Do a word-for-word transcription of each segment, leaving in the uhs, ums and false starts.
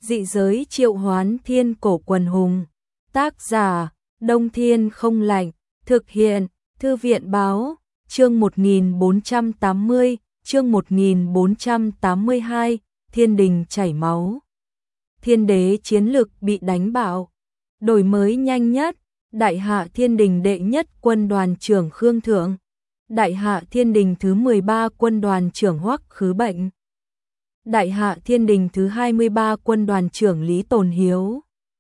Dị giới triệu hoán thiên cổ quần hùng. Tác giả, Đông Thiên không lạnh. Thực hiện, Thư viện báo, chương một nghìn bốn trăm tám mươi, chương một nghìn bốn trăm tám mươi hai, thiên đình chảy máu. Thiên đế chiến lực bị đánh bạo. Đổi mới nhanh nhất, Đại hạ thiên đình đệ nhất quân đoàn trưởng Khương Thượng. Đại hạ thiên đình thứ mười ba quân đoàn trưởng Hoắc Khứ Bệnh. Đại hạ thiên đình thứ hai mươi ba quân đoàn trưởng Lý Tồn Hiếu.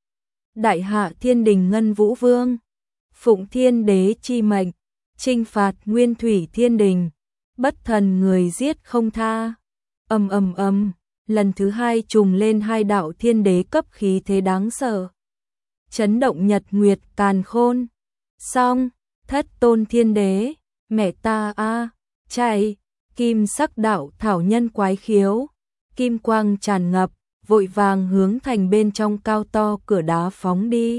Đại hạ thiên đình Ngân Vũ Vương. Phụng thiên đế chi mệnh, chinh phạt nguyên thủy thiên đình, bất thần người giết không tha. Ầm ầm ầm, lần thứ hai trùng lên hai đạo thiên đế cấp khí thế đáng sợ. Chấn động nhật nguyệt càn khôn. Xong, thất tôn thiên đế, mẹ ta a, chạy, kim sắc đạo thảo nhân quái khiếu, kim quang tràn ngập, vội vàng hướng thành bên trong cao to cửa đá phóng đi.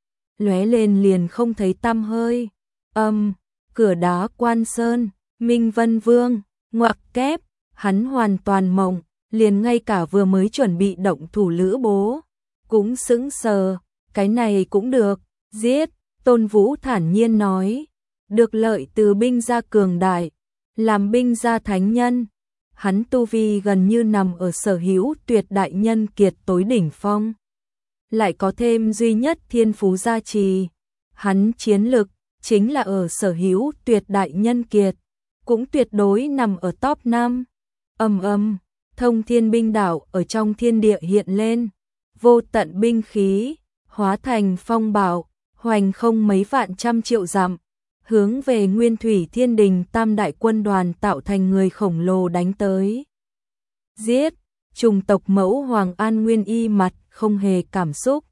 Lóe lên liền không thấy tăm hơi. Âm, cửa đá Quan Sơn, Minh Vân Vương, ngoặc kép, hắn hoàn toàn mộng, liền ngay cả vừa mới chuẩn bị động thủ Lữ Bố cũng sững sờ, cái này cũng được, giết. Tôn Vũ thản nhiên nói, được lợi từ binh gia cường đại, làm binh gia thánh nhân, hắn tu vi gần như nằm ở sở hữu tuyệt đại nhân kiệt tối đỉnh phong. Lại có thêm duy nhất thiên phú gia trì, hắn chiến lực chính là ở sở hữu tuyệt đại nhân kiệt, cũng tuyệt đối nằm ở top năm. Ầm ầm, thông thiên binh đạo ở trong thiên địa hiện lên, vô tận binh khí hóa thành phong bạo, hoành không mấy vạn trăm triệu dặm, hướng về Nguyên Thủy Thiên Đình tam đại quân đoàn tạo thành người khổng lồ đánh tới. Giết, trùng tộc mẫu Hoàng An Nguyên y mặt không hề cảm xúc,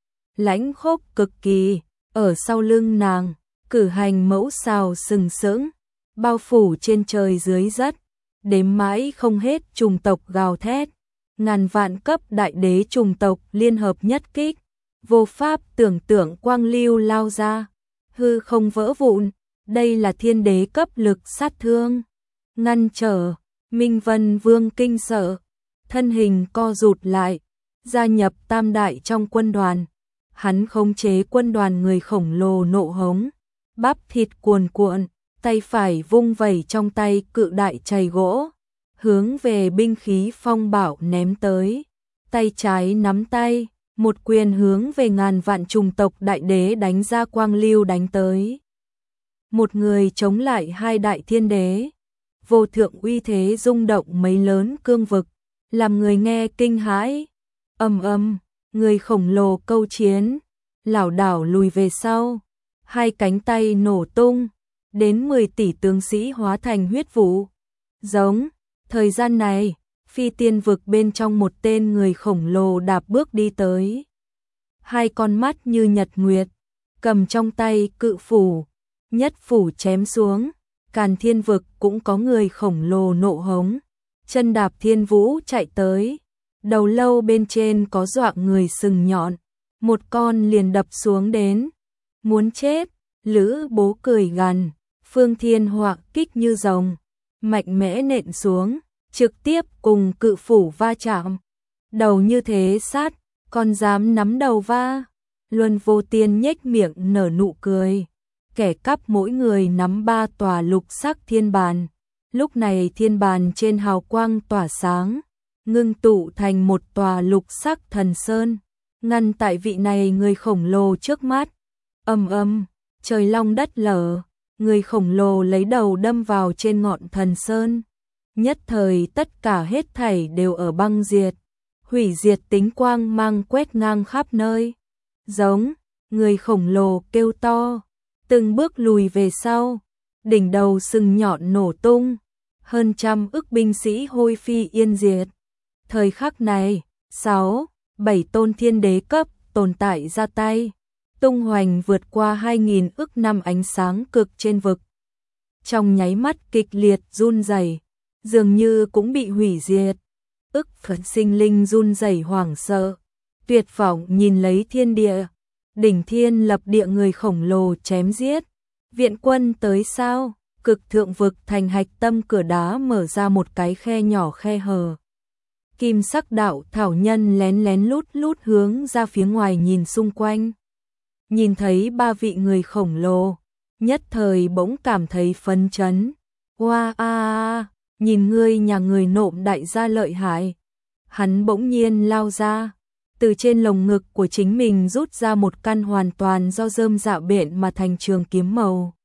lãnh khốc cực kỳ, ở sau lưng nàng, cử hành mẫu xào sừng sững, bao phủ trên trời dưới đất, đếm mãi không hết trùng tộc gào thét, ngàn vạn cấp đại đế trùng tộc liên hợp nhất kích, vô pháp tưởng tượng quang lưu lao ra, hư không vỡ vụn, đây là thiên đế cấp lực sát thương. Ngăn trở, Minh Vân Vương kinh sợ, thân hình co rụt lại, gia nhập tam đại trong quân đoàn. Hắn khống chế quân đoàn người khổng lồ nộ hống, bắp thịt cuồn cuộn, tay phải vung vẩy trong tay cự đại chày gỗ, hướng về binh khí phong bạo ném tới. Tay trái nắm tay, một quyền hướng về ngàn vạn trùng tộc đại đế đánh ra quang lưu đánh tới. Một người chống lại hai đại thiên đế, vô thượng uy thế rung động mấy lớn cương vực, làm người nghe kinh hãi. Ầm ầm, người khổng lồ câu chiến, lảo đảo lùi về sau, hai cánh tay nổ tung, đến mười tỷ tướng sĩ hóa thành huyết vụ. Giống, thời gian này, phi tiên vực bên trong một tên người khổng lồ đạp bước đi tới. Hai con mắt như nhật nguyệt, cầm trong tay cự phủ, nhất phủ chém xuống, Càn Thiên vực cũng có người khổng lồ nộ hống, chân đạp thiên vũ chạy tới, đầu lâu bên trên có dọa người sừng nhọn, một con liền đập xuống đến. Muốn chết, Lữ Bố cười gằn, phương thiên họa kích như rồng, mạnh mẽ nện xuống, trực tiếp cùng cự phủ va chạm. Đầu như thế sát, còn dám nắm đầu va. Luân Vô Tiên nhếch miệng nở nụ cười, kẻ cắp mỗi người nắm ba tòa lục sắc thiên bàn. Lúc này thiên bàn trên hào quang tỏa sáng, ngưng tụ thành một tòa lục sắc thần sơn, ngăn tại vị này người khổng lồ trước mắt. Ầm ầm, trời long đất lở, người khổng lồ lấy đầu đâm vào trên ngọn thần sơn. Nhất thời tất cả hết thảy đều ở băng diệt, hủy diệt tính quang mang quét ngang khắp nơi. Giống, người khổng lồ kêu to, từng bước lùi về sau, đỉnh đầu sừng nhọn nổ tung, hơn trăm ức binh sĩ hôi phi yên diệt. Thời khắc này, sáu, bảy tôn thiên đế cấp tồn tại ra tay, tung hoành vượt qua hai nghìn ức năm ánh sáng cực trên vực. Trong nháy mắt kịch liệt run rẩy, dường như cũng bị hủy diệt. Ức phật sinh linh run rẩy hoảng sợ, tuyệt vọng nhìn lấy thiên địa, đỉnh thiên lập địa người khổng lồ chém giết. Viện quân tới sao? Cực thượng vực thành hạch tâm cửa đá mở ra một cái khe nhỏ khe hở. Kim sắc đạo thảo nhân lén lén lút lút hướng ra phía ngoài nhìn xung quanh. Nhìn thấy ba vị người khổng lồ, nhất thời bỗng cảm thấy phấn chấn. Wow, a a, nhìn ngươi nhà người nộm đại gia lợi hại. Hắn bỗng nhiên lao ra, từ trên lồng ngực của chính mình rút ra một căn hoàn toàn do rơm dạ bện mà thành trường kiếm màu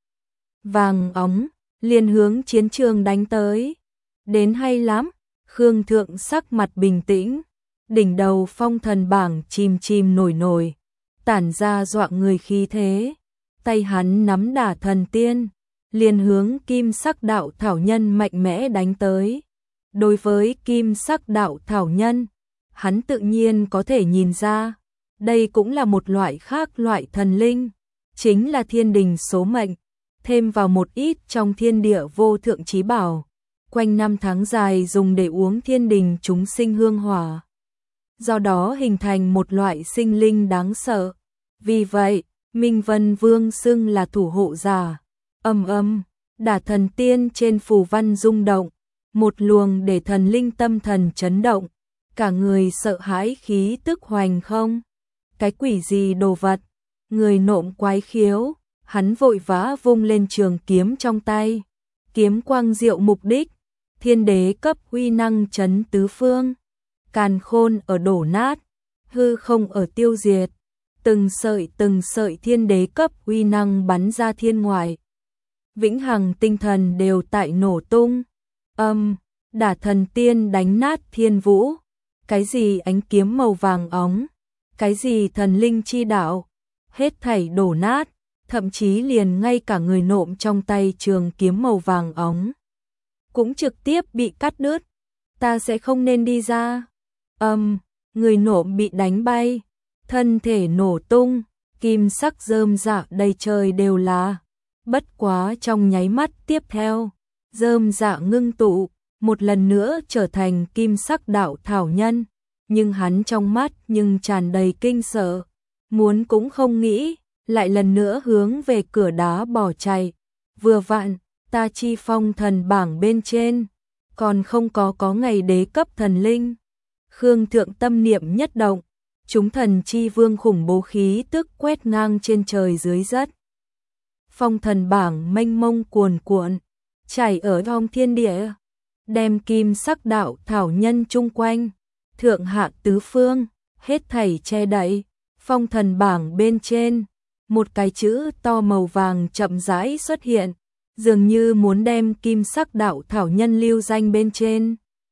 vàng óng, liền hướng chiến trường đánh tới. Đến hay lắm, Khương Thượng sắc mặt bình tĩnh, đỉnh đầu phong thần bảng chìm chìm nổi nổi, tản ra dọa người khí thế. Tay hắn nắm đả thần tiên, liền hướng kim sắc đạo thảo nhân mạnh mẽ đánh tới. Đối với kim sắc đạo thảo nhân, hắn tự nhiên có thể nhìn ra, đây cũng là một loại khác loại thần linh, chính là thiên đình số mệnh, thêm vào một ít trong thiên địa vô thượng chí bảo, quanh năm tháng dài dùng để uống thiên đình chúng sinh hương hỏa. Do đó hình thành một loại sinh linh đáng sợ. Vì vậy, Minh Vân Vương xưng là thủ hộ giả. Âm âm, đả thần tiên trên phù văn rung động, một luồng để thần linh tâm thần chấn động, cả người sợ hãi khí tức hoành không. Cái quỷ gì đồ vật, người nộm quái khiếu, hắn vội vã vung lên trường kiếm trong tay. Kiếm quang diệu mục đích, thiên đế cấp uy năng chấn tứ phương. Càn khôn ở đổ nát, hư không ở tiêu diệt. Từng sợi từng sợi thiên đế cấp uy năng bắn ra thiên ngoại. Vĩnh hằng tinh thần đều tại nổ tung. Âm, đả thần tiên đánh nát thiên vũ. Cái gì ánh kiếm màu vàng óng, cái gì thần linh chi đạo, hết thảy đổ nát, thậm chí liền ngay cả người nộm trong tay trường kiếm màu vàng óng cũng trực tiếp bị cắt đứt. Ta sẽ không nên đi ra. Âm, người nộm bị đánh bay, thân thể nổ tung, kim sắc rơm rạ đầy trời đều là. Bất quá trong nháy mắt tiếp theo, rơm rạ ngưng tụ, một lần nữa trở thành kim sắc đạo thảo nhân, nhưng hắn trong mắt nhưng tràn đầy kinh sợ, muốn cũng không nghĩ, lại lần nữa hướng về cửa đá bỏ chạy. Vừa vặn, ta chi phong thần bảng bên trên, còn không có có ngày đế cấp thần linh. Khương Thượng tâm niệm nhất động, chúng thần chi vương khủng bố khí tức quét ngang trên trời dưới đất. Phong thần bảng mênh mông cuồn cuộn, chảy ở trong thiên địa, đem kim sắc đạo thảo nhân chung quanh, thượng hạ tứ phương, hết thảy che đậy. Phong thần bảng bên trên, một cái chữ to màu vàng chậm rãi xuất hiện, dường như muốn đem kim sắc đạo thảo nhân lưu danh bên trên.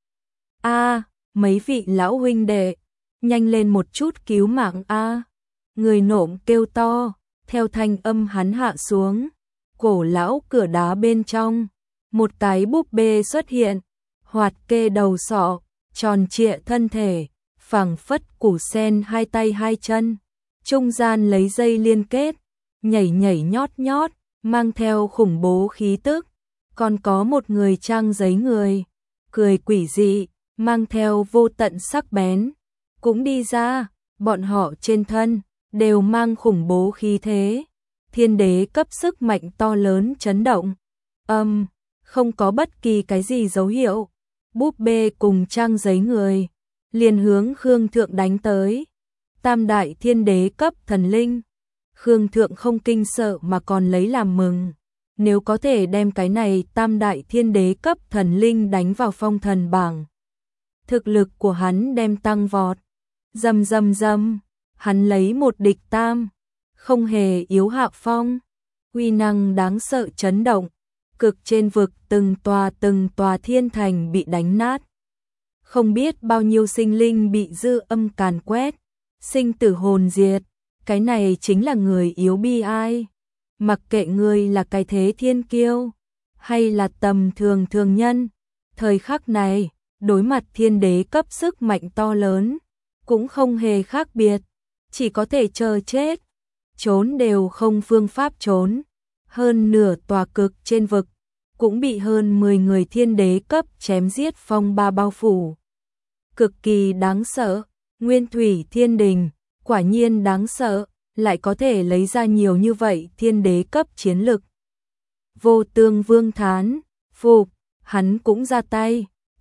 A, mấy vị lão huynh đệ, nhanh lên một chút cứu mạng a. Người nộm kêu to, theo thanh âm hắn hạ xuống, cổ lão cửa đá bên trong, một cái búp bê xuất hiện, hoạt kê đầu sọ, tròn trịa thân thể, phẳng phất củ sen hai tay hai chân, trung gian lấy dây liên kết, nhảy nhảy nhót nhót, mang theo khủng bố khí tức. Còn có một người trang giấy người, cười quỷ dị, mang theo vô tận sắc bén, cũng đi ra. Bọn họ trên thân đều mang khủng bố khí thế, thiên đế cấp sức mạnh to lớn chấn động. Âm, um, không có bất kỳ cái gì dấu hiệu, búp bê cùng trang giấy người liền hướng Khương Thượng đánh tới. Tam đại thiên đế cấp thần linh, Khương Thượng không kinh sợ mà còn lấy làm mừng. Nếu có thể đem cái này tam đại thiên đế cấp thần linh đánh vào phong thần bảng, thực lực của hắn đem tăng vọt. Dầm dầm dầm, hắn lấy một địch tam, không hề yếu hạ phong, uy năng đáng sợ chấn động, cực trên vực từng tòa từng tòa thiên thành bị đánh nát. Không biết bao nhiêu sinh linh bị dư âm càn quét, sinh tử hồn diệt, cái này chính là người yếu bi ai. Mặc kệ ngươi là cái thế thiên kiêu, hay là tầm thường thường nhân, thời khắc này, đối mặt thiên đế cấp sức mạnh to lớn, cũng không hề khác biệt, chỉ có thể chờ chết, trốn đều không phương pháp trốn. Hơn nửa tòa cực trên vực, cũng bị hơn mười người thiên đế cấp chém giết phong ba bao phủ. Cực kỳ đáng sợ, Nguyên Thủy Thiên Đình, quả nhiên đáng sợ, lại có thể lấy ra nhiều như vậy thiên đế cấp chiến lực. Vô Tương Vương thán phục, hắn cũng ra tay,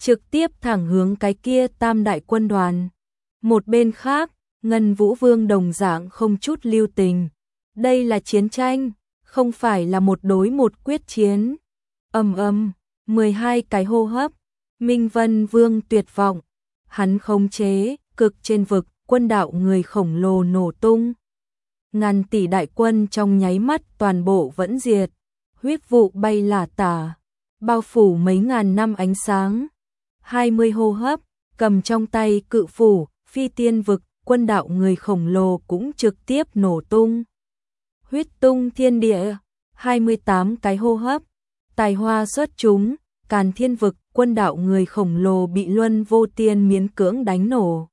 trực tiếp thẳng hướng cái kia tam đại quân đoàn. Một bên khác, Ngân Vũ Vương đồng dạng không chút lưu tình. Đây là chiến tranh, không phải là một đối một quyết chiến. Ầm ầm, mười hai cái hô hấp, Minh Vân Vương tuyệt vọng. Hắn khống chế, cực trên vực, quân đạo người khổng lồ nổ tung. Ngàn tỷ đại quân trong nháy mắt toàn bộ vẫn diệt. Huyết vụ bay lả tả, bao phủ mấy ngàn năm ánh sáng. hai mươi hô hấp, cầm trong tay cự phủ, phi tiên vực, quân đạo người khổng lồ cũng trực tiếp nổ tung. Huyết tung thiên địa, hai mươi tám cái hô hấp, tài hoa xuất chúng, càn thiên vực, quân đạo người khổng lồ bị Luân Vô Tiên miễn cưỡng đánh nổ.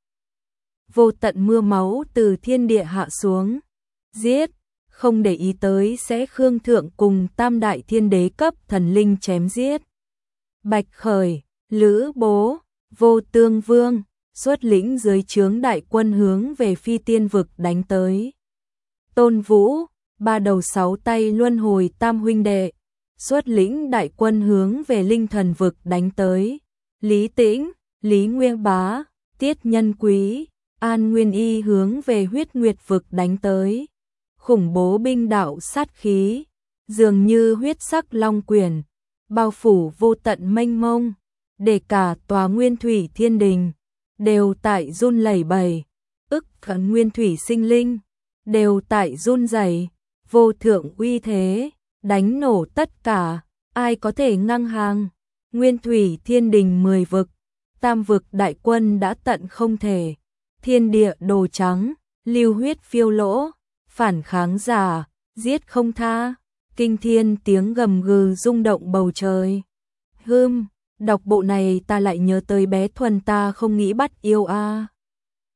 Vô tận mưa máu từ thiên địa hạ xuống, giết, không để ý tới sẽ Khương Thượng cùng tam đại thiên đế cấp thần linh chém giết. Bạch Khởi, Lữ Bố, Vô Tương Vương, xuất lĩnh dưới trướng đại quân hướng về phi tiên vực đánh tới. Tôn Vũ, ba đầu sáu tay luân hồi tam huynh đệ, xuất lĩnh đại quân hướng về linh thần vực đánh tới. Lý Tĩnh, Lý Nguyên Bá, Tiết Nhân Quý, An Nguyên Y hướng về huyết nguyệt vực đánh tới. Khủng bố binh đạo sát khí, dường như huyết sắc long quyển, bao phủ vô tận mênh mông, để cả tòa nguyên thủy thiên đình đều tại run lẩy bẩy, ức khẩn nguyên thủy sinh linh đều tại run rẩy, vô thượng uy thế, đánh nổ tất cả, ai có thể ngăn hàng. Nguyên thủy thiên đình mười vực, tam vực đại quân đã tận không thể, thiên địa đồ trắng, lưu huyết phiêu lỗ, phản kháng giả, giết không tha, kinh thiên tiếng gầm gừ rung động bầu trời. Hưm, đọc bộ này ta lại nhớ tới bé Thuần ta không nghĩ bắt yêu a. À.